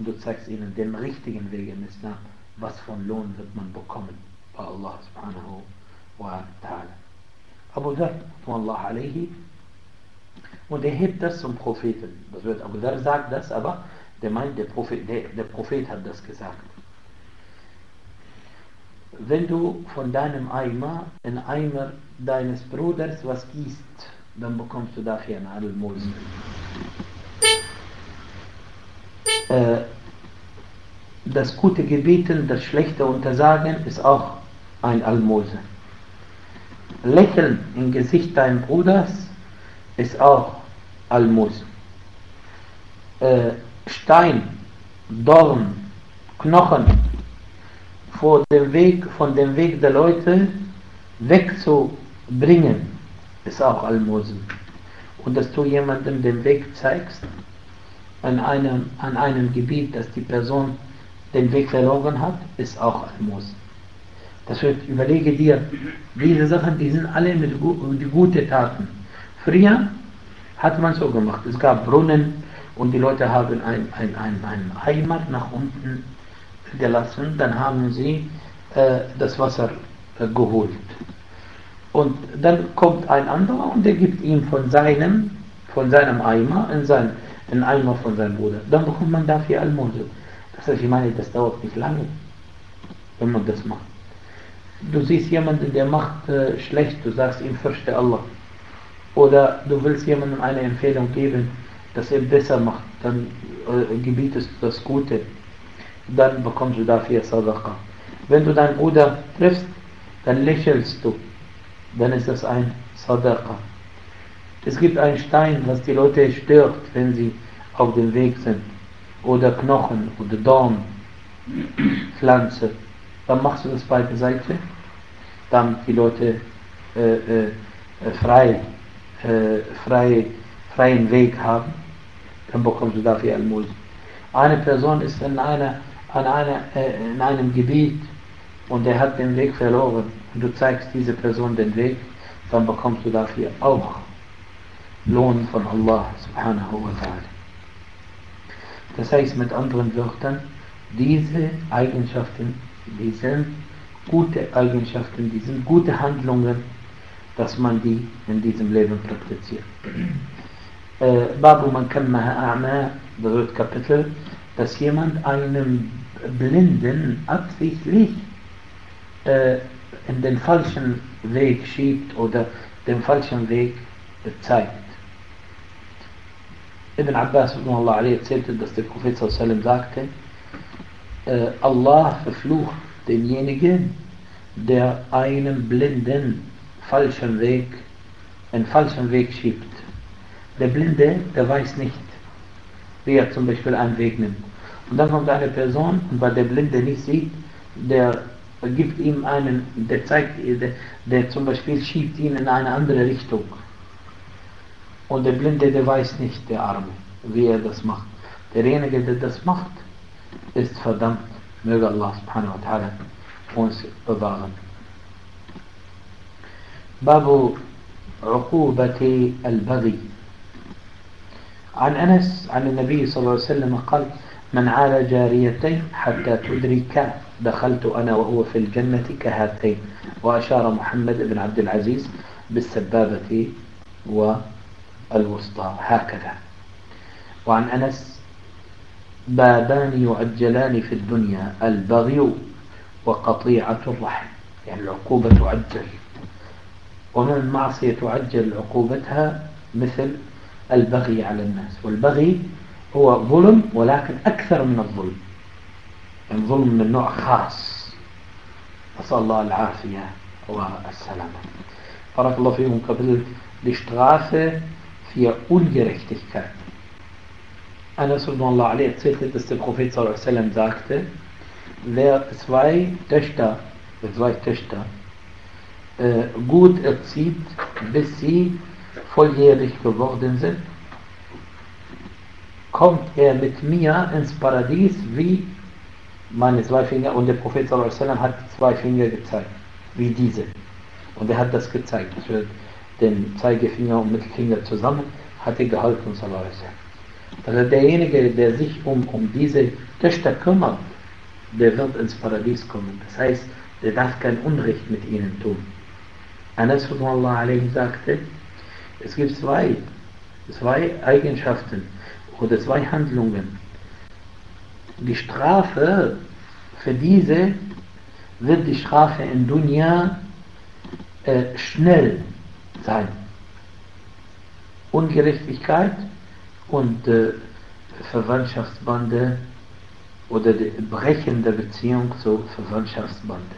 und du zeigst ihnen den richtigen Weg im Islam, was von Lohn wird man bekommen bei Allah subhanahu wa ta'ala. Abu Dhar, Allah alayhi, und er hebt das zum Propheten. Das wird Abu Dhar sagt das, aber der meint, der Prophet hat das gesagt. Wenn du von deinem Eimer in Eimer deines Bruders was gießt, dann bekommst du dafür ein Almosen. Das gute Gebieten, das schlechte Untersagen ist auch ein Almosen. Lächeln im Gesicht deines Bruders ist auch Almosen. Stein, Dorn, Knochen von dem Weg der Leute wegzubringen, ist auch Almosen. Und dass du jemandem den Weg zeigst, an einem Gebiet, dass die Person den Weg verloren hat, ist auch Almosen. Das wird, überlege dir, diese Sachen, die sind alle mit die gute Taten. Früher hat man so gemacht, es gab Brunnen und die Leute haben einen Eimer nach unten gelassen, dann haben sie das Wasser geholt. Und dann kommt ein anderer und der gibt ihm von seinem Eimer in Eimer von seinem Bruder. Dann bekommt man dafür Almosen. Das heißt, ich meine, das dauert nicht lange, wenn man das macht. Du siehst jemanden, der macht schlecht, du sagst ihm, fürchte Allah. Oder du willst jemandem eine Empfehlung geben, dass er besser macht, dann gebietest du das Gute. Dann bekommst du dafür Sadaqa. Wenn du deinen Bruder triffst, dann lächelst du. Dann ist das ein Sadaqa. Es gibt einen Stein, was die Leute stört, wenn sie auf dem Weg sind. Oder Knochen oder Dorn, Pflanze. Dann machst du das beide Seiten, damit die Leute freien Weg haben. Dann bekommst du dafür Almosen. Eine Person ist in einem Gebiet und er hat den Weg verloren und du zeigst dieser Person den Weg, dann bekommst du dafür auch Lohn von Allah subhanahu wa ta'ala. Das heißt mit anderen Wörtern, diese Eigenschaften, die sind gute Eigenschaften, die sind gute Handlungen, dass man die in diesem Leben praktiziert. Babu man kammaha a'ma, das wird Kapitel, dass jemand einem Blinden absichtlich in den falschen Weg schiebt oder den falschen Weg zeigt. Ibn Abbas erzählte, dass der Prophet sagte, Allah verflucht denjenigen, der einem Blinden einen falschen Weg schiebt. Der Blinde, der weiß nicht, wie er zum Beispiel einen Weg nimmt. Und dann kommt eine Person, und weil der Blinde nicht sieht, der gibt ihm der zum Beispiel schiebt ihn in eine andere Richtung. Und der Blinde, der weiß nicht, der Arme, wie er das macht. Derjenige, der das macht, ist verdammt. Möge Allah subhanahu wa ta'ala uns bewahren. Babu عقوبة البغي. عن أنس عن النبي صلى الله عليه وسلم قال: من عال جاريتين حتى تدرك دخلت أنا وهو في الجنة كهاتين. وأشار محمد بن عبد العزيز بالسبابة والوسطى هكذا. وعن أنس: بابان يعجلان في الدنيا: البغي وقطيعة الرحم. يعني العقوبة تعجل، ومن المعصية تعجل عقوبتها مثل البغي على الناس. والبغي هو ظلم، ولكن أكثر من الظلم، يعني ظلم من نوع خاص. نسأل الله العافية والسلامة. بارك الله فيكم. قبل die Strafe für Ungerechtigkeit. Anas sallallahu alaihi erzählte, dass der Prophet sallallahu alaihi wasallam sagte, wer zwei Töchter gut erzieht, bis sie volljährig geworden sind, kommt er mit mir ins Paradies wie meine zwei Finger. Und der Prophet sallallahu alaihi wasallam hat 2 Finger gezeigt, wie diese. Und er hat das gezeigt, den Zeigefinger und Mittelfinger zusammen hat er gehalten, sallallahu alaihi wasallam. Also derjenige, der sich um diese Töchter kümmert, der wird ins Paradies kommen. Das heißt, der darf kein Unrecht mit ihnen tun. Anas sagte, es gibt zwei Eigenschaften oder zwei Handlungen. Die Strafe für diese wird die Strafe in Dunya schnell sein. Ungerechtigkeit und Verwandtschaftsbande oder die Brechen der Beziehung zu Verwandtschaftsbande.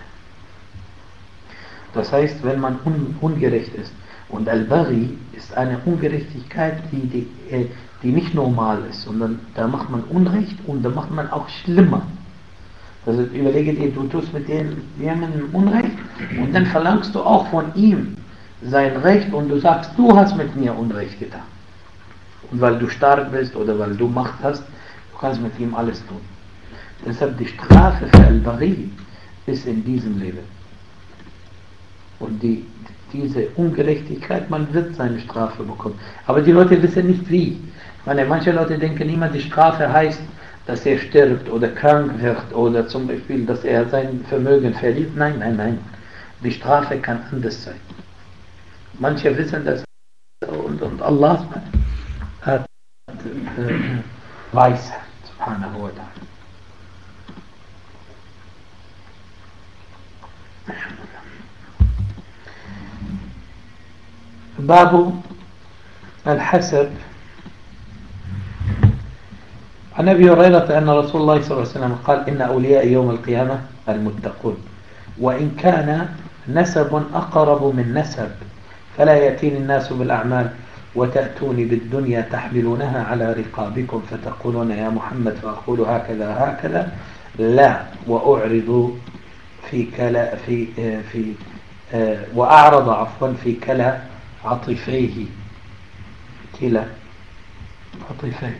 Das heißt, wenn man ungerecht ist, und Al-Baghi ist eine Ungerechtigkeit, die nicht normal ist, sondern da macht man Unrecht und da macht man auch schlimmer. Also überlege dir, du tust mit jemandem Unrecht und dann verlangst du auch von ihm sein Recht und du sagst, du hast mit mir Unrecht getan. Und weil du stark bist oder weil du Macht hast, du kannst mit ihm alles tun. Deshalb die Strafe für Al-Baghi ist in diesem Leben. Und diese Ungerechtigkeit, man wird seine Strafe bekommen. Aber die Leute wissen nicht wie. Manche Leute denken immer, die Strafe heißt, dass er stirbt oder krank wird oder zum Beispiel, dass er sein Vermögen verliert. Nein. Die Strafe kann anders sein. Manche wissen das und Allah hat Weisheit, subhanahu wa ta'ala. باب الحسب. عن أبي هريرة أن رسول الله صلى الله عليه وسلم قال إن أولياء يوم القيامة المتقون وإن كان نسب أقرب من نسب فلا يأتيني الناس بالأعمال وتأتوني بالدنيا تحملونها على رقابكم فتقولون يا محمد فأقول هكذا لا وأعرض وأعرض عفوا في كلا عطفيه كلا عطفيه.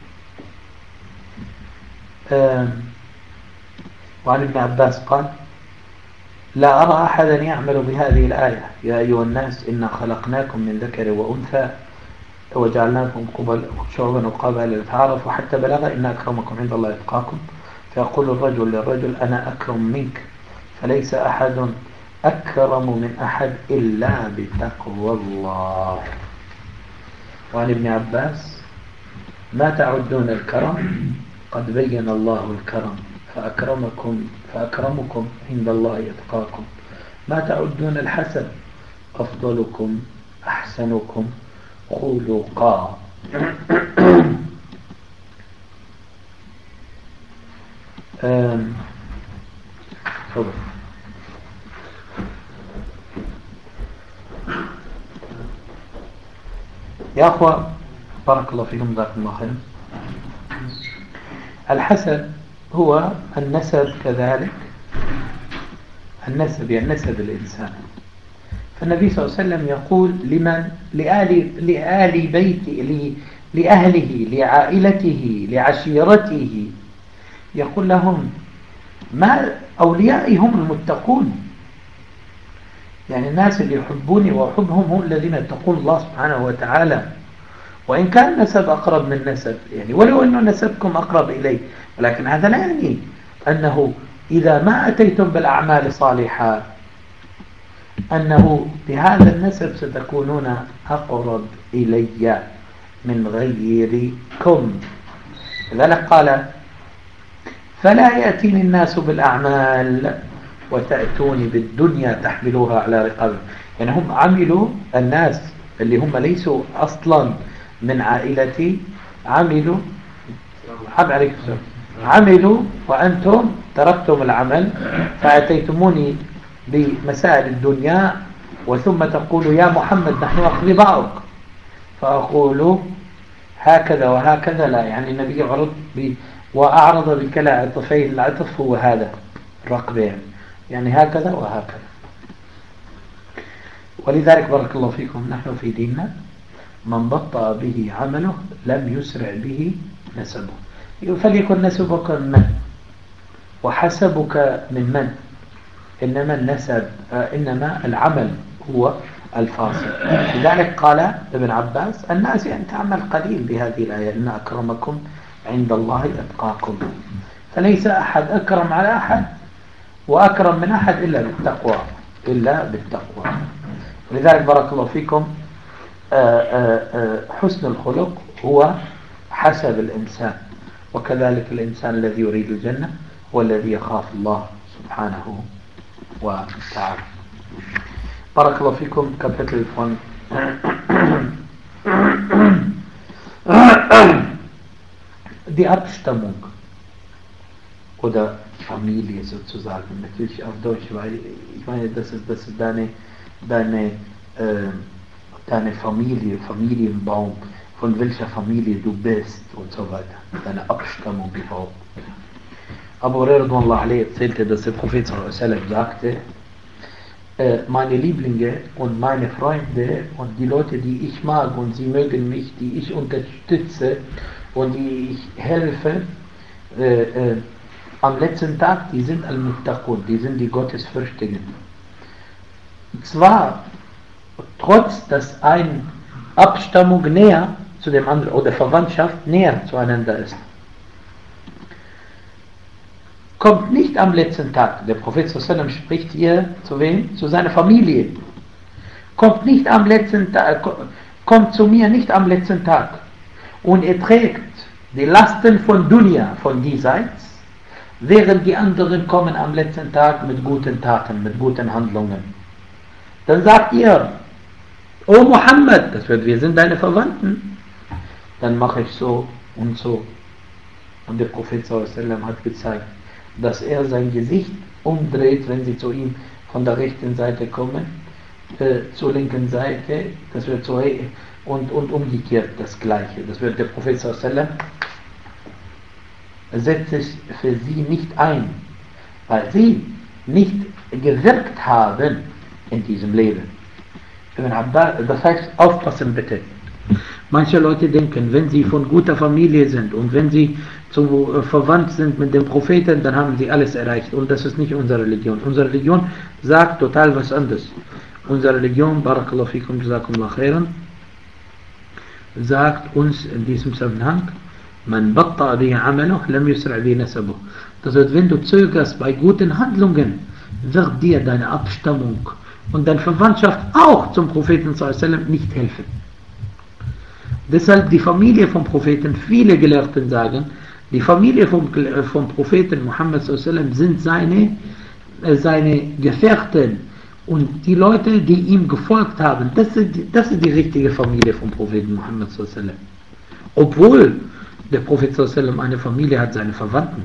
وعن ابن عباس قال لا أرى أحدا يعمل بهذه الآية يا أيها الناس إنا خلقناكم من ذكر وأنثى وجعلناكم شعوبا وقبائل لتعارفوا حتى بلغ إن أكرمكم عند الله يتقاكم فيقول الرجل للرجل أنا أكرم منك فليس أحد أكرم من أحد إلا بتقوى الله. وعن ابن عباس ما تعدون الكرم قد بين الله الكرم فأكرمكم عند الله يتقاكم ما تعدون الحسن أفضلكم أحسنكم خلقا. يا أخوة بارك الله فيكم جزاكم الله خير. الحسد هو النسب كذلك، النسب يعني نسب الإنسان. فالنبي صلى الله عليه وسلم يقول لآل بيته لأهله لعائلته لعشيرته يقول لهم ما أوليائي هم المتقون، يعني الناس اللي يحبوني وأحبهم هم الذين يتقون الله سبحانه وتعالى وإن كان نسب أقرب من نسب، يعني ولو أنه نسبكم أقرب إليه، ولكن هذا لا يعني أنه إذا ما أتيتم بالأعمال الصالحة أنه بهذا النسب ستكونون أقرب إلي من غيركم. لذلك قال فلا يأتيني الناس بالأعمال وتأتوني بالدنيا تحملوها على رقابهم. يعني هم عملوا، الناس اللي هم ليسوا أصلا من عائلتي عملوا وأنتم تركتم العمل فأتيتموني بمسائل الدنيا وثم تقول يا محمد نحن أقرباؤك فأقول هكذا وهكذا لا، يعني النبي وأعرض بكلا عطفين. العطف هو هذا الرقبين، يعني هكذا وهكذا. ولذلك بارك الله فيكم نحن في ديننا من بطأ به عمله لم يسرع به نسبه. فليكن نسبك من وحسبك من إنما النسب إنما العمل هو الفاسق. لذلك قال ابن عباس الناس يتعمل قليل بهذه الآية إن أكرمكم عند الله أتقاكم، فليس أحد أكرم على أحد وأكرم من أحد إلا بالتقوى، إلا بالتقوى. ولذلك بارك الله فيكم حسن الخلق هو حسب الإنسان، وكذلك الإنسان الذي يريد الجنة هو الذي يخاف الله سبحانه وتعالى. بارك الله فيكم. Kapitel von die Abstammung oder Familie sozusagen, natürlich auf Deutsch, weil ich meine, das ist deine Familie, Familienbaum, von welcher Familie du bist und so weiter, deine Abstammung überhaupt. Abu Hurairah erzählte, dass der Prophet sagte, meine Lieblinge und meine Freunde und die Leute, die ich mag und sie mögen mich, die ich unterstütze und die ich helfe, am letzten Tag, die sind Al-Muttaqun, die sind die Gottesfürchtigen. Und zwar, trotz dass eine Abstammung näher zu dem anderen oder Verwandtschaft näher zueinander ist. Kommt nicht am letzten Tag. Der Prophet sallam spricht hier zu wem? Zu seiner Familie. Kommt nicht am letzten Tag, kommt zu mir nicht am letzten Tag und ihr trägt die Lasten von Dunya, von diesseits, während die anderen kommen am letzten Tag mit guten Taten, mit guten Handlungen. Dann sagt ihr, O Muhammad, das wird, wir sind deine Verwandten. Dann mache ich so und so. Und der Prophet sallam hat gezeigt, dass er sein Gesicht umdreht, wenn sie zu ihm von der rechten Seite kommen, zur linken Seite, das wird so, und umgekehrt das Gleiche. Das wird der Prophet sallam setzt sich für sie nicht ein, weil sie nicht gewirkt haben in diesem Leben. Das heißt, aufpassen bitte. Manche Leute denken, wenn sie von guter Familie sind und wenn sie verwandt sind mit dem Propheten, dann haben sie alles erreicht. Und das ist nicht unsere Religion. Unsere Religion sagt total was anderes. Unsere Religion, Barakallahu fikum, Jazakumullah khairan, sagt uns in diesem Zusammenhang, man batta bihi amaluh, lam yusra' bihi nasabuh. Das heißt, wenn du zögerst bei guten Handlungen, wird dir deine Abstammung und deine Verwandtschaft auch zum Propheten sallam nicht helfen. Deshalb die Familie vom Propheten, viele Gelehrten sagen, die Familie vom Propheten Muhammad sallam sind seine Gefährten und die Leute, die ihm gefolgt haben, das ist die richtige Familie vom Propheten Muhammad sallam. Obwohl der Prophet sallam eine Familie hat, seine Verwandten.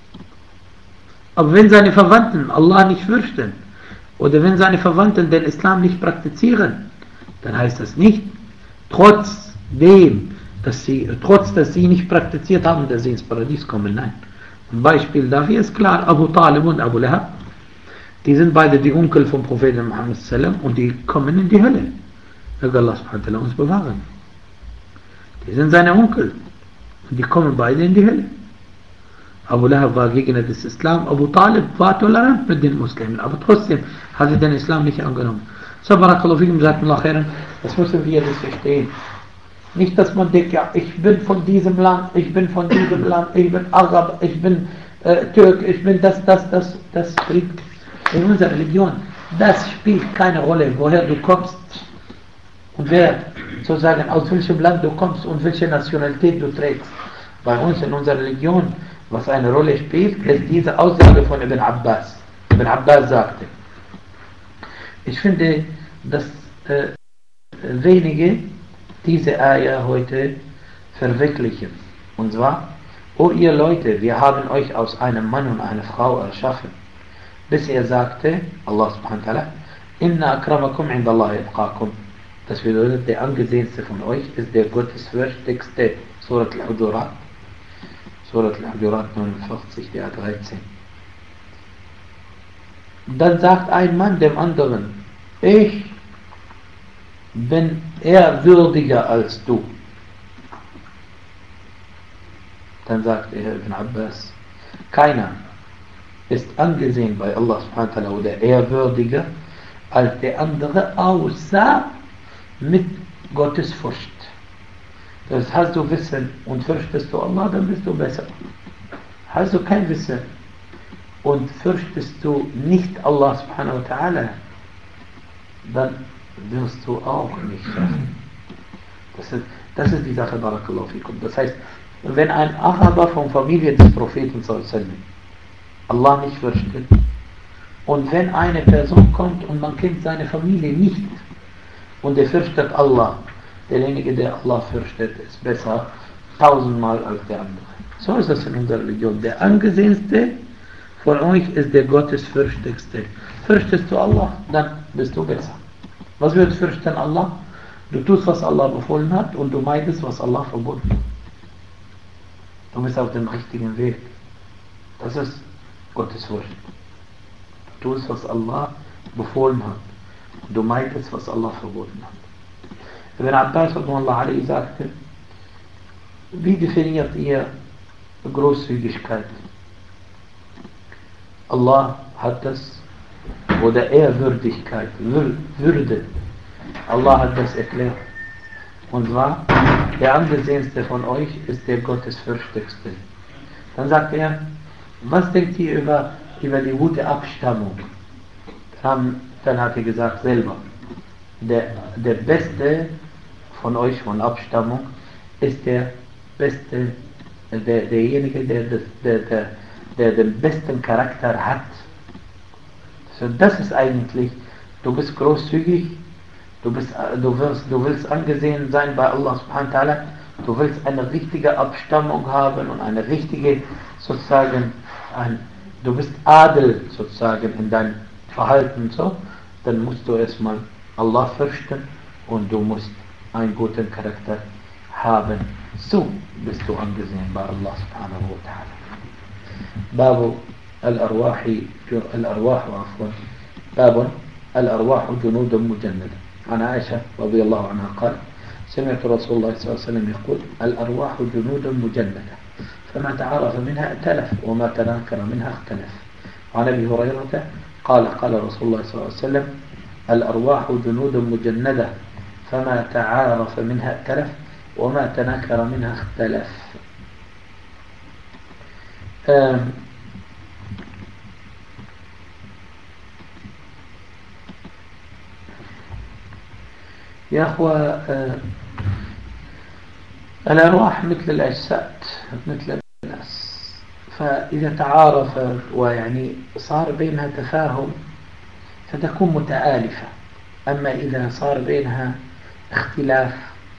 Aber wenn seine Verwandten Allah nicht fürchten oder wenn seine Verwandten den Islam nicht praktizieren, dann heißt das nicht, trotz dass sie nicht praktiziert haben, dass sie ins Paradies kommen. Nein. Ein Beispiel dafür ist klar, Abu Talib und Abu Lahab, die sind beide die Onkel vom Propheten Muhammad sallam und die kommen in die Hölle. Möge Allah subhanahu wa ta'ala uns bewahren. Die sind seine Onkel und die kommen beide in die Hölle. Abu Lahab war Gegner des Islam, Abu Talib war tolerant mit den Muslimen, aber trotzdem hat er den Islam nicht angenommen. So, Barakallahu fikum, Jazakumullah khairan, das müssen wir das verstehen. Nicht, dass man denkt, ja, ich bin von diesem Land, ich bin von diesem Land, ich bin Arab, ich bin Türk, ich bin das bringt in unserer Religion. Das spielt keine Rolle, woher du kommst und wer, sozusagen, aus welchem Land du kommst und welche Nationalität du trägst. Bei uns in unserer Religion, was eine Rolle spielt, ist diese Aussage von Ibn Abbas. Ibn Abbas sagte, ich finde, dass wenige diese Ayah heute verwirklichen. Und zwar, O ihr Leute, wir haben euch aus einem Mann und einer Frau erschaffen. Bis er sagte, Allah subhanahu wa ta'ala, Inna akramakum indallahi atqakum. Das bedeutet, der angesehenste von euch ist der gottesfürchtigste. Surat al-Hujurat. Surat al-Hujurat 49, der 13. Dann sagt ein Mann dem anderen, ich bin ehrwürdiger als du. Dann sagt er Ibn Abbas, keiner ist angesehen bei Allah subhanahu wa ta'ala oder ehrwürdiger als der andere, außer mit Gottes Furcht. Das hast du Wissen und fürchtest du Allah, dann bist du besser. Hast du kein Wissen und fürchtest du nicht Allah subhanahu wa ta'ala, dann wirst du auch nicht schaffen. Das ist die Sache, Barakallahu fikum. Das heißt, wenn ein Araber von Familie des Propheten Allah nicht fürchtet, und wenn eine Person kommt und man kennt seine Familie nicht und er fürchtet Allah, derjenige, der Allah fürchtet, ist besser 1000-mal als der andere. So ist das in unserer Religion. Der angesehenste von euch ist der Gottesfürchtigste. Fürchtest du Allah, dann bist du besser. Was wird fürchten Allah? Du tust, was Allah befohlen hat und du meidest, was Allah verboten hat. Du bist auf dem richtigen Weg. Das ist Gottesfurcht. Du tust, was Allah befohlen hat und du meidest, was Allah verboten hat. Ibn Abbas sagte, wie definiert ihr Großzügigkeit? Allah hat das, oder Ehrwürdigkeit, Würde. Allah hat das erklärt. Und zwar, der angesehenste von euch ist der Gottesfürchtigste. Dann sagt er, was denkt ihr über die gute Abstammung? Dann hat er gesagt selber, der Beste von euch von Abstammung ist der Beste, derjenige, der den besten Charakter hat. So, das ist eigentlich, du bist großzügig, du willst angesehen sein bei Allah subhanahu wa ta'ala, du willst eine richtige Abstammung haben und eine richtige, sozusagen, du bist Adel sozusagen in deinem Verhalten, so, dann musst du erstmal Allah fürchten und du musst einen guten Charakter haben. So bist du angesehen bei Allah subhanahu wa ta'ala. باب الأرواح جنود مجندة. عن عائشة رضي الله عنها قال سمعت رسول الله صلى الله عليه وسلم يقول الأرواح جنود مجندة فما تعارف منها ائتلف وما تناكر منها اختلف. عن أبي هريرة قال قال رسول الله صلى الله عليه وسلم الأرواح جنود مجندة فما تعارف منها ائتلف وما تناكر منها اختلف. يا أخوة، الأرواح مثل الأجساد مثل الناس، فإذا تعارف ويعني صار بينها تفاهم فتكون متآلفة. أما إذا صار بينها اختلاف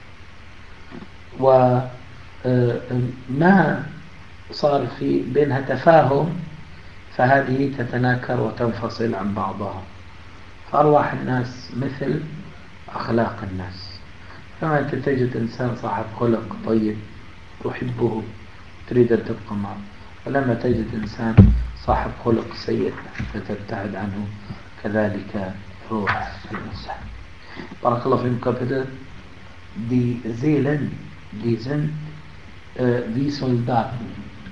وما صار في بينها تفاهم فهذه تتناكر وتنفصل عن بعضها. فأرواح الناس مثل أخلاق الناس، فما أنت تجد إنسان صاحب خلق طيب تحبه تريد أن تبقى معه، ولما تجد إنسان صاحب خلق سيء فتبتعد عنه. كذلك روح الإنسان. بارك الله فيكم Kapitel. Die Seelen, die sind wie Soldaten.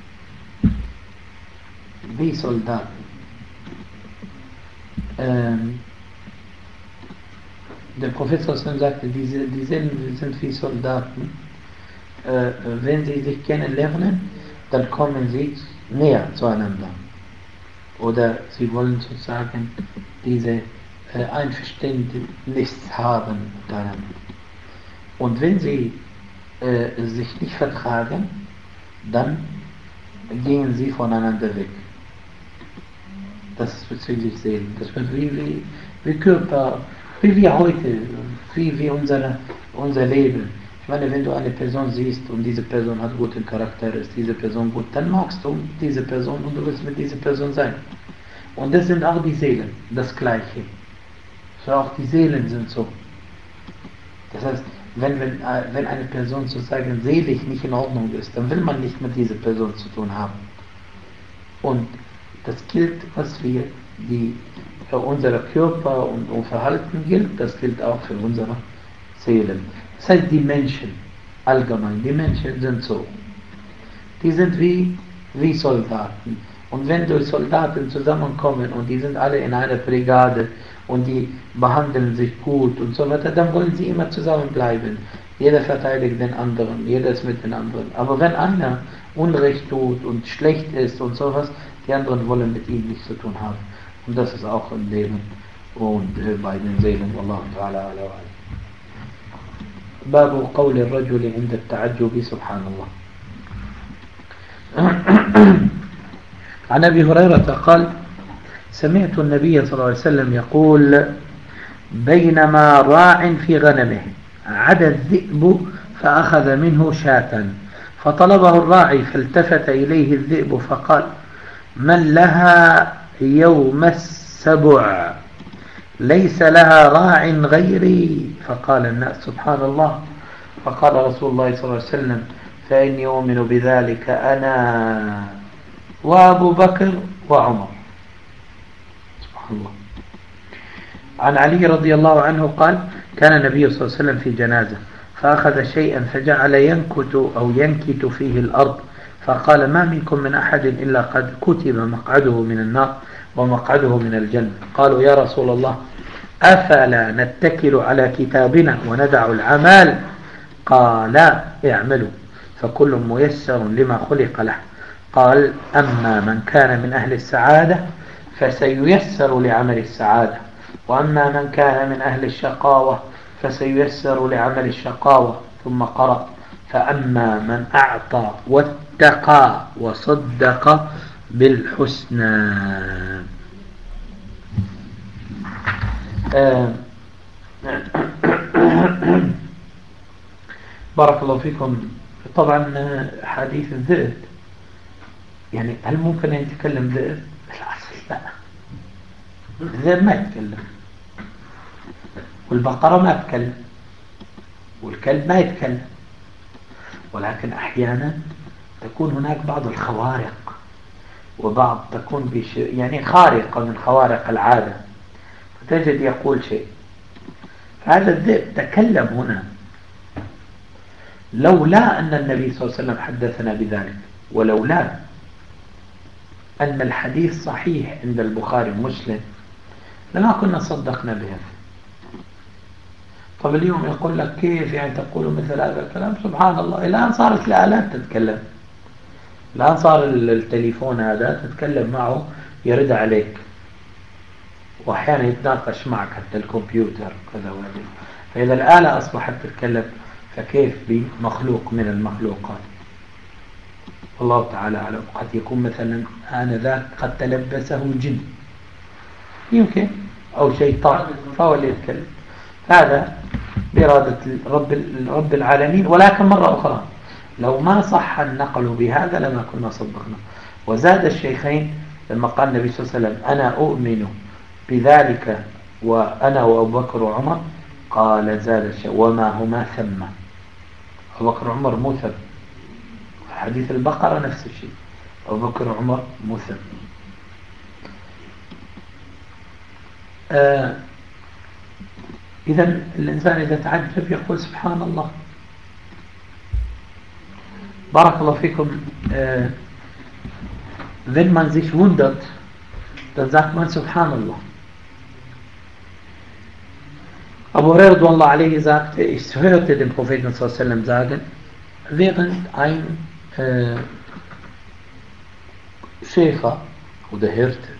Wie Soldaten. Der Prophet sagte, die Seelen sind wie Soldaten. Wenn sie sich kennenlernen, dann kommen sie näher zueinander. Oder sie wollen sozusagen diese Einverständnis haben miteinander. Und wenn sie sich nicht vertragen, dann gehen sie voneinander weg. Das ist bezüglich Seelen. Das wird wie Körper, wie wir heute, wie unser Leben. Ich meine, wenn du eine Person siehst und diese Person hat guten Charakter, ist diese Person gut, dann magst du diese Person und du willst mit dieser Person sein. Und das sind auch die Seelen, das Gleiche. So auch die Seelen sind so. Das heißt, wenn eine Person sozusagen seelisch nicht in Ordnung ist, dann will man nicht mit dieser Person zu tun haben. Und das gilt, was wir für unser Körper und Verhalten gilt, das gilt auch für unsere Seelen. Das heißt, die Menschen allgemein, die Menschen sind so. Die sind wie Soldaten. Und wenn die Soldaten zusammenkommen und die sind alle in einer Brigade und die behandeln sich gut und so weiter, dann wollen sie immer zusammenbleiben. Jeder verteidigt den anderen, jeder ist mit den anderen. Aber wenn einer Unrecht tut und schlecht ist und sowas, die anderen wollen mit ihm nichts zu tun haben. Und das ist auch im Leben und bei den Seelen. Wallahu ta'ala ala wa ala. باب قول الرجل عند التعجب سبحان الله. عن أبي هريرة قال سمعت النبي صلى الله عليه وسلم يقول بينما راع في غنمه عدا الذئب فأخذ منه شاة فطلبه الراعي فالتفت إليه الذئب فقال من لها يوم السبع ليس لها راع غيري فقال الناس سبحان الله فقال رسول الله صلى الله عليه وسلم فإني أؤمن بذلك أنا وأبو بكر وعمر. سبحان الله. عن علي رضي الله عنه قال كان النبي صلى الله عليه وسلم في جنازة فأخذ شيئا فجعل ينكت فيه الأرض فقال ما منكم من أحد إلا قد كتب مقعده من النار ومقعده من الجنة. قالوا يا رسول الله أفلا نتكل على كتابنا وندع العمال؟ قال اعملوا فكل ميسر لما خلق له. قال أما من كان من أهل السعادة فسييسر لعمل السعادة وأما من كان من أهل الشقاوة فسييسر لعمل الشقاوة. ثم قرأ فأما من أعطى واتقى وصدق بالحسنى. بارك الله فيكم. طبعا حديث الذئب يعني هل ممكن أن يتكلم ذئب؟ بالأصل لا، الذئب ما يتكلم والبقرة ما تتكلم والكلب ما يتكلم، ولكن أحيانا تكون هناك بعض الخوارق وبعض تكون يعني خارقة من خوارق العادة فتجد يقول شيء. هذا الذئب تكلم هنا لولا أن النبي صلى الله عليه وسلم حدثنا بذلك ولولا أن الحديث صحيح عند البخاري ومسلم لما كنا صدقنا بهذا. طب اليوم يقول لك كيف يعني تقول مثل هذا الكلام؟ سبحان الله، الآن صارت الآلات تتكلم، الآن صار التليفون هذا تتكلم معه يرد عليك وأحيانا يتناقش معك حتى الكمبيوتر كذا وهذا. فإذا الآلة أصبحت تتكلم فكيف بمخلوق من المخلوقات؟ الله تعالى أعلم. قد يكون مثلا آنذاك قد تلبسه جن يمكن أو شيطان فهو اللي يتكلم. هذا بإرادة رب العالمين. ولكن مرة أخرى لو ما صح النقل بهذا لما كنا صدقنا. وزاد الشيخين لما قال النبي صلى الله عليه وسلم أنا أؤمن بذلك وأنا وأبو بكر وعمر قال زاد الشيخ وما هما ثم. أبو بكر وعمر مو ثم. حديث البقرة نفس الشيء، أبو بكر وعمر مو ثم. إذا الإنسان إذا تعجب يقول سبحان الله. بارك الله فيكم. wenn man sich wundert, dann sagt man Subhanallah. Abu Hurairah sagte, ich hörte den Propheten sallallahu alaihi wasallam sagen, während ein Schäfer oder Hirte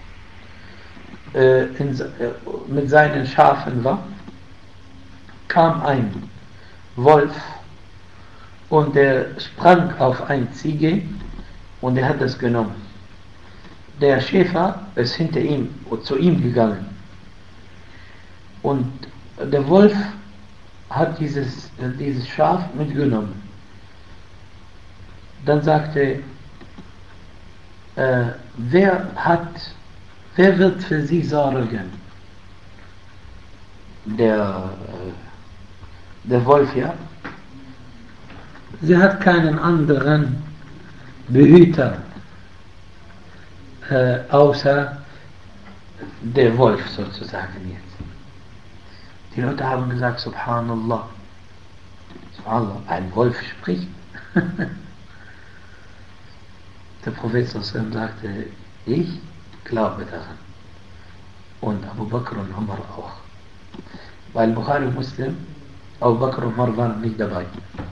mit seinen Schafen war, kam ein Wolf und er sprang auf ein Ziege und er hat es genommen. Der Schäfer ist hinter ihm und zu ihm gegangen und der Wolf hat dieses Schaf mitgenommen. Dann sagte wer wird für sie sorgen? Der Wolf, ja. Sie hat keinen anderen Behüter außer der Wolf sozusagen jetzt. Die Leute haben gesagt, Subhanallah. Subhanallah, ein Wolf spricht. Der Prophet sagte, ich glaube daran. und Abu Bakr und Umar auch. Weil Bukhari und Muslim, Abu Bakr und Umar waren nicht dabei.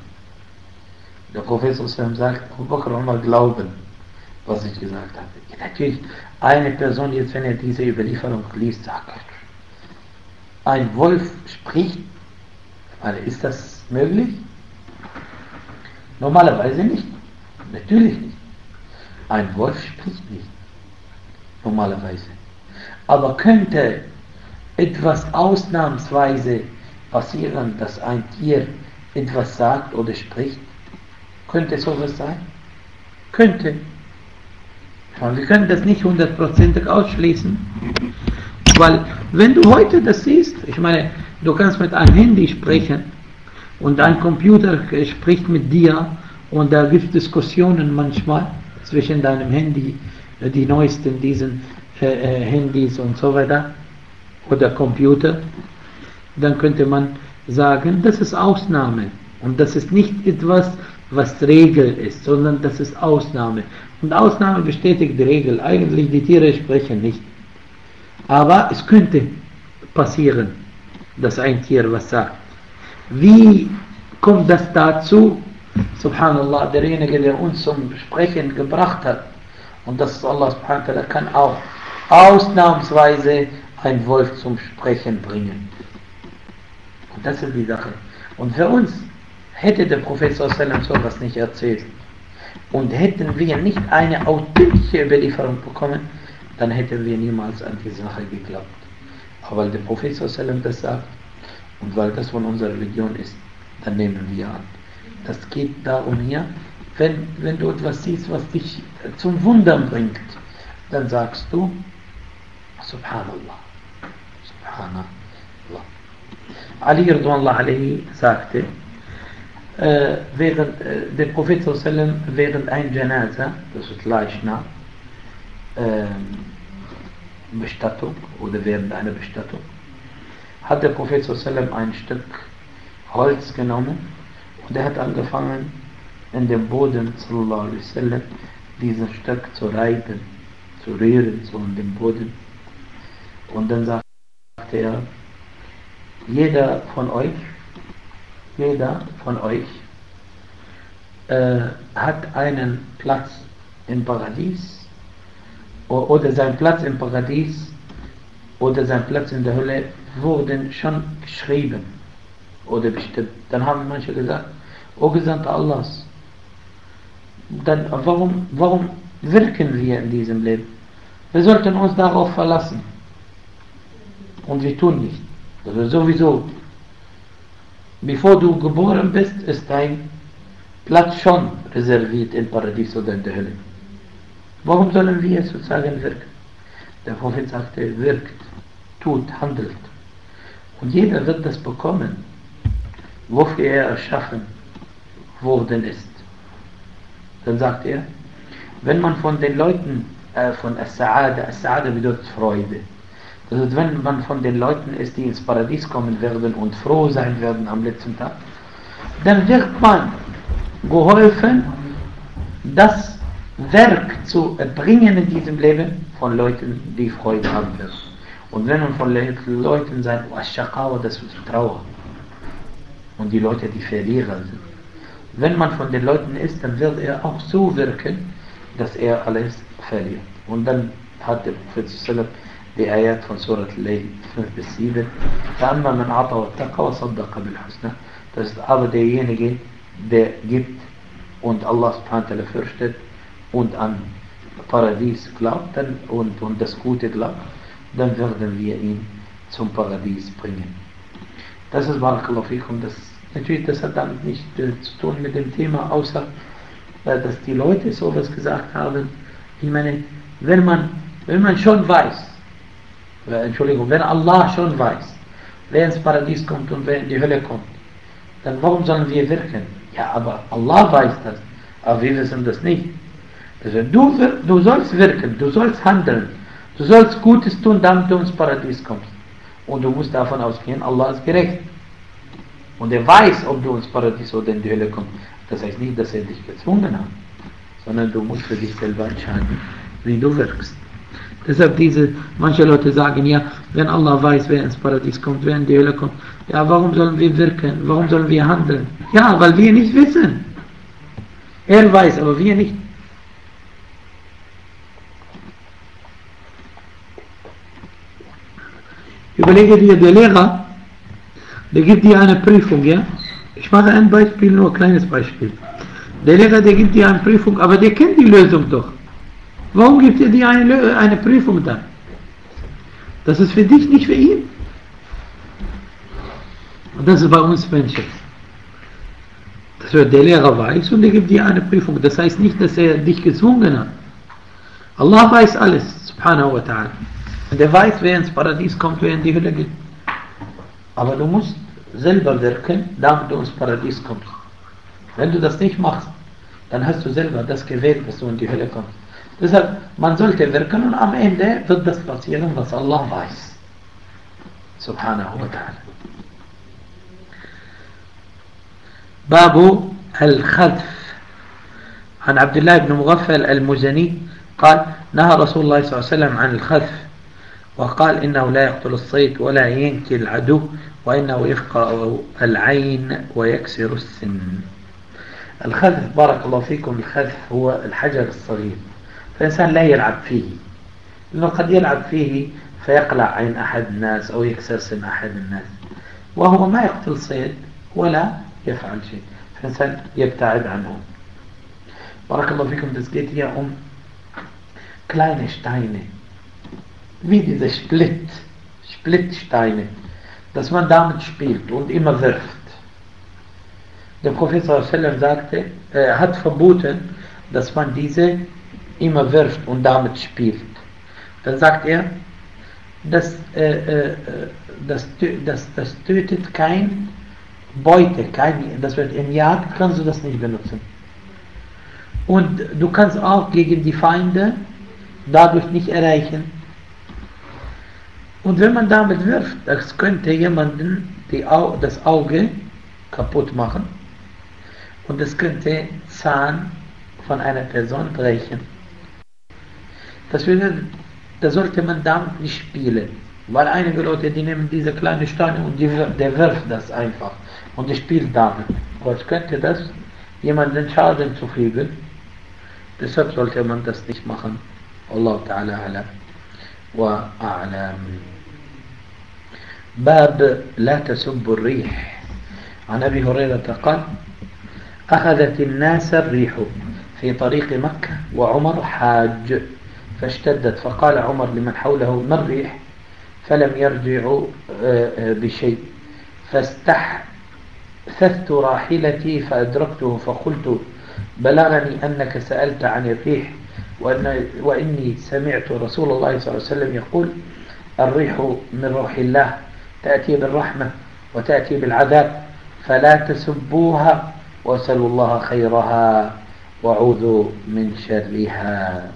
Der Prophet sagt, Abu Bakr und Umar glauben, was ich gesagt habe. Ja, natürlich, eine Person jetzt, wenn er diese Überlieferung liest, sagt, ein Wolf spricht, ist das möglich? Normalerweise nicht. Natürlich nicht. Ein Wolf spricht nicht. Normalerweise. Aber könnte etwas ausnahmsweise passieren, dass ein Tier etwas sagt oder spricht? Könnte sowas sein? Könnte. Wir können das nicht 100% ausschließen. Weil, wenn du heute das siehst, ich meine, du kannst mit einem Handy sprechen und ein Computer spricht mit dir und da gibt es Diskussionen manchmal zwischen deinem Handy, die neuesten diesen Handys und so weiter, oder Computer, dann könnte man sagen, das ist Ausnahme und das ist nicht etwas, was Regel ist, sondern das ist Ausnahme. Und Ausnahme bestätigt die Regel. Eigentlich die Tiere sprechen nicht. Aber es könnte passieren, dass ein Tier was sagt. Wie kommt das dazu? Subhanallah, derjenige, der uns zum Sprechen gebracht hat, und das ist Allah subhanahu wa ta'ala, kann auch ausnahmsweise ein Wolf zum Sprechen bringen. Und das ist die Sache. Und für uns hätte der Prophet sallallahu sowas nicht erzählt und hätten wir nicht eine authentische Überlieferung bekommen, dann hätten wir niemals an die Sache geglaubt. Aber weil der Prophet sallallahu das sagt und weil das von unserer Religion ist, dann nehmen wir an. Das geht darum hier, wenn du etwas siehst, was dich zum Wundern bringt, dann sagst du Subhanallah. Subhanallah. Ali radhiyallahu alayhi sagte, während der Prophet sallallahu während ein Janaza, das ist Leichnam, Bestattung oder während einer Bestattung, hat der Prophet sallallahu ein Stück Holz genommen und er hat angefangen in dem Boden sallallahu alaihi wasallam dieses Stück zu reiben, zu rühren, so in dem Boden. Und dann sagte er, jeder von euch hat einen Platz im Paradies oder sein Platz im Paradies oder sein Platz in der Hölle wurden schon geschrieben oder bestimmt. Dann haben manche gesagt, O Gesandter Allahs, dann warum wirken wir in diesem Leben? Wir sollten uns darauf verlassen. Und wir tun nicht. Also sowieso, bevor du geboren bist, ist dein Platz schon reserviert im Paradies oder in der Hölle. Warum sollen wir sozusagen wirken? Der Prophet sagte, wirkt, tut, handelt. Und jeder wird das bekommen, wofür er erschaffen worden ist. Dann sagt er, wenn man von den Leuten, von As-Sa'ada bedeutet Freude. Das heißt, wenn man von den Leuten ist, die ins Paradies kommen werden und froh sein werden am letzten Tag, dann wird man geholfen, das Werk zu erbringen in diesem Leben von Leuten, die Freude haben werden. Und wenn man von Leuten sagt, das ist Trauer. Und die Leute, die Verlierer sind. Wenn man von den Leuten ist, dann wird er auch so wirken, dass er alles verliert. Und dann hat der Prophet die Ayat von Surat Al-Layl 5-7. فَأَمَّا مَنْ عَطَى وَاتَّقَى وَصَدَّقَ بِالْحُسْنَى. Das ist aber derjenige, der gibt und Allah subhanahu wa ta'ala fürchtet und an Paradies glaubt und das Gute glaubt, dann werden wir ihn zum Paradies bringen. Das ist Barakallahu fikum. Natürlich, das hat damit nicht zu tun mit dem Thema, außer dass die Leute sowas gesagt haben. Ich meine, wenn man schon weiß, wenn Allah schon weiß, wer ins Paradies kommt und wer in die Hölle kommt, dann warum sollen wir wirken? Ja, aber Allah weiß das, aber wir wissen das nicht. Also du sollst wirken, du sollst handeln, du sollst Gutes tun, damit du ins Paradies kommst. Und du musst davon ausgehen, Allah ist gerecht. Und er weiß, ob du ins Paradies oder in die Hölle kommst. Das heißt nicht, dass er dich gezwungen hat, sondern du musst für dich selber entscheiden, wie du wirkst. Deshalb manche Leute sagen, ja, wenn Allah weiß, wer ins Paradies kommt, wer in die Hölle kommt, ja, warum sollen wir wirken? Warum sollen wir handeln? Ja, weil wir nicht wissen. Er weiß, aber wir nicht. Überlege dir, der Lehrer, der gibt dir eine Prüfung, ja? Ich mache ein Beispiel, nur ein kleines Beispiel. Der Lehrer, der gibt dir eine Prüfung, aber der kennt die Lösung doch. Warum gibt er dir eine Prüfung dann? Das ist für dich, nicht für ihn. Und das ist bei uns Menschen. Das wird der Lehrer weiß und er gibt dir eine Prüfung. Das heißt nicht, dass er dich gezwungen hat. Allah weiß alles, subhanahu wa ta'ala. Und er weiß, wer ins Paradies kommt, wer in die Hölle geht. Aber du musst selber wirken, damit du ins Paradies kommst. Wenn du das nicht machst, dann hast du selber das gewählt, dass du in die Hölle kommst. Deshalb, man sollte wirken und am Ende wird das passieren, was Allah weiß. Subhanahu wa ta'ala. باب الخذف عن عبد الله بن مغفل المزني قال نهى رسول الله صلى الله عليه وسلم عن الخذف وقال إنه لا يقتل الصيد ولا ينكي العدو وإنه يفقع العين ويكسر السن. الخذف بارك الله فيكم، الخذف هو الحجر الصغير، فالإنسان لا يلعب فيه، لأنه قد يلعب فيه فيقلع عين أحد الناس أو يكسر سن أحد الناس، وهو ما يقتل صيد ولا يفعل شيء، فالإنسان يبتعد عنه. بارك الله فيكم. Das geht hier um kleine Steine, wie diese Splittsteine, dass man damit spielt und immer wirft. Der Prophet ﷺ sagte, er hat verboten, dass man diese immer wirft und damit spielt. Dann sagt er, das tötet kein Beute, das wird im Jagd, kannst du das nicht benutzen. Und du kannst auch gegen die Feinde dadurch nicht erreichen. Und wenn man damit wirft, das könnte jemanden das Auge kaputt machen und es könnte Zahn von einer Person brechen. Da sollte man damit nicht spielen, weil einige Leute, die nehmen diese kleinen Steine und der wirft das einfach und die spielt damit. Was könnte das jemanden Schaden zufügen? Deshalb sollte man das nicht machen. Allah Ta'ala alam wa a'lam. باب لا تسبوا الريح. عن أبي هريرة قال أخذت الناس الريح في طريق مكة وعمر حاج فاشتدت فقال عمر لمن حوله ما الريح فلم يرجعوا بشيء فاستحثثت راحلتي فأدركته فقلت بلغني أنك سألت عن الريح وإني سمعت رسول الله صلى الله عليه وسلم يقول الريح من روح الله تأتي بالرحمة وتأتي بالعذاب فلا تسبوها واسألوا الله خيرها وعوذوا من شرها.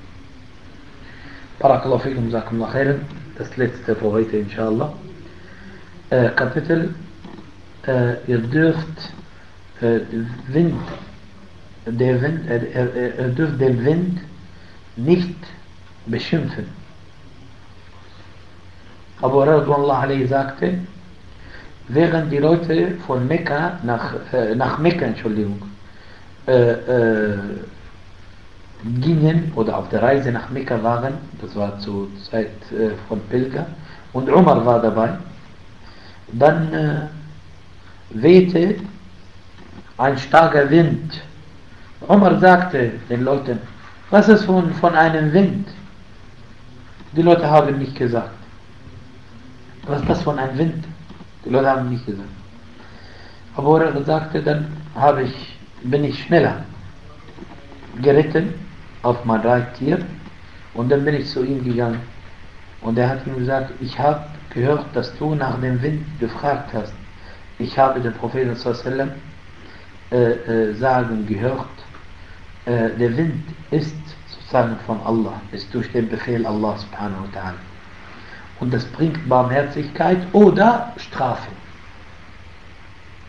بارك الله فيكم، جزاكم الله خيرا. Das letzte für heute, inshallah. Kapitel, ihr dürft dürft den Wind nicht beschimpfen. Abu Hurairah sagte, während die Leute von Mekka nach Mekka, gingen oder auf der Reise nach Mekka waren, das war zur Zeit von Pilger, und Umar war dabei, dann wehte ein starker Wind. Umar sagte den Leuten, was ist von einem Wind? Die Leute haben nicht gesagt. Was ist das von einem Wind? Die Leute haben nicht gesagt. Aber er sagte, dann bin ich schneller geritten auf mein Reittier und dann bin ich zu ihm gegangen. Und er hat ihm gesagt, ich habe gehört, dass du nach dem Wind gefragt hast. Ich habe den Propheten sallallahu alaihi wasallam sagen gehört, der Wind ist sozusagen von Allah, ist durch den Befehl Allah subhanahu wa ta'ala. Und das bringt Barmherzigkeit oder Strafe.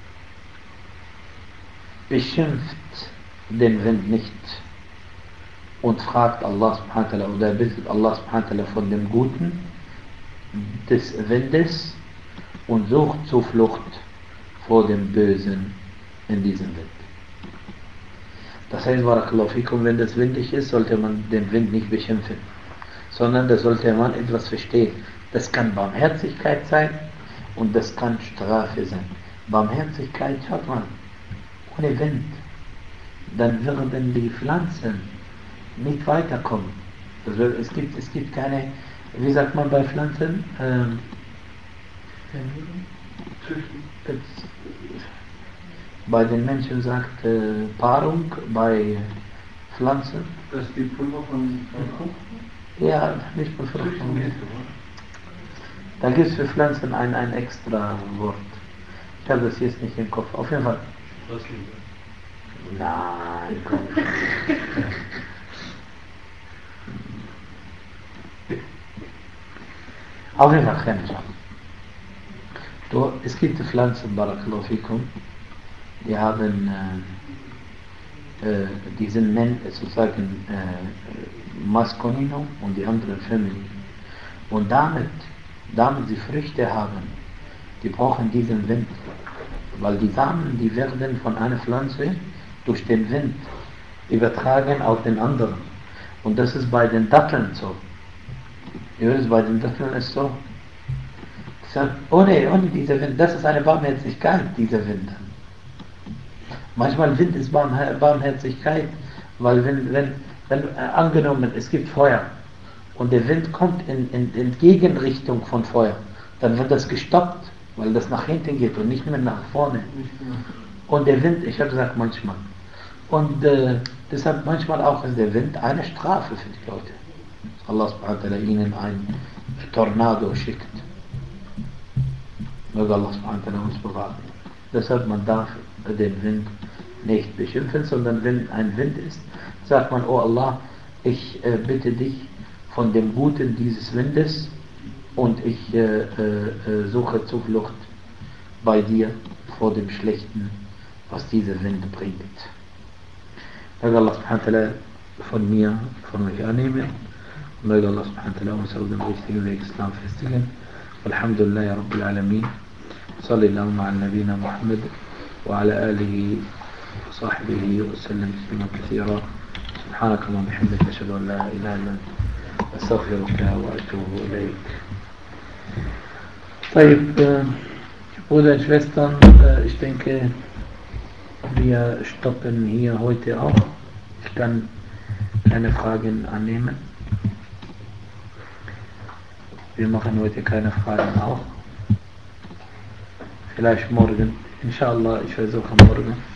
Beschimpft den Wind nicht. und fragt Allah subhanahu wa ta'ala oder bittet Allah subhanahu wa ta'ala von dem Guten des Windes und sucht Zuflucht vor dem Bösen in diesem Wind. Das heißt, Barakallahu fikum, wenn das windig ist, sollte man den Wind nicht beschimpfen, sondern da sollte man etwas verstehen. Das kann Barmherzigkeit sein und das kann Strafe sein. Barmherzigkeit, schaut mal, ohne Wind, dann würden die Pflanzen nicht weiterkommen. Also es gibt keine, wie sagt man bei Pflanzen? Bei den Menschen sagt Paarung, bei Pflanzen. Das ist die Pulver von Frucht? Ja, nicht von Frucht. Da gibt es für Pflanzen ein extra Wort. Ich habe das jetzt nicht im Kopf. Auf jeden Fall. Nein, komm. Auf jeden Fall keine Chance. Es gibt Pflanzen, Barakallahu fikum, die haben diesen sozusagen Maskulinum und die anderen Feminin. Und damit sie Früchte haben, die brauchen diesen Wind. Weil die Samen, die werden von einer Pflanze durch den Wind übertragen auf den anderen. Und das ist bei den Datteln so. Ihr wisst, bei den Datteln ist so. Ohne dieser Wind, das ist eine Barmherzigkeit, dieser Wind. Manchmal Wind ist Barmherzigkeit, weil wenn angenommen, es gibt Feuer und der Wind kommt in Gegenrichtung von Feuer, dann wird das gestoppt, weil das nach hinten geht und nicht mehr nach vorne. Und der Wind, ich habe gesagt manchmal, und deshalb manchmal auch ist der Wind eine Strafe für die Leute. Allah subhanahu wa ta'ala ihnen ein Tornado schickt. Möge Allah subhanahu wa ta'ala uns bewahren. Deshalb man darf den Wind nicht beschimpfen, sondern wenn ein Wind ist, sagt man, oh Allah, ich bitte dich von dem Guten dieses Windes und ich suche Zuflucht bei dir vor dem Schlechten, was dieser Wind bringt. Möge Allah subhanahu wa ta'ala von mir, von euch annehmen. Möge Allah subhanahu wa ta'ala uns auf dem richtigen Weg Islam festigen. Alhamdulillah ya Rabbil Alamin. صلى الله على نبينا محمد وعلى آله وصحبه وسلم تسليما كثيرا. سبحانك اللهم وبحمدك أشهد أن لا إله إلا أنت أستغفرك وأتوب إليك. طيب, Brüder und Schwestern, ich denke, wir stoppen hier heute auch. Ich kann keine Fragen annehmen. Wir machen heute keine Fragen auch. Vielleicht morgen. Inshallah, ich versuche morgen.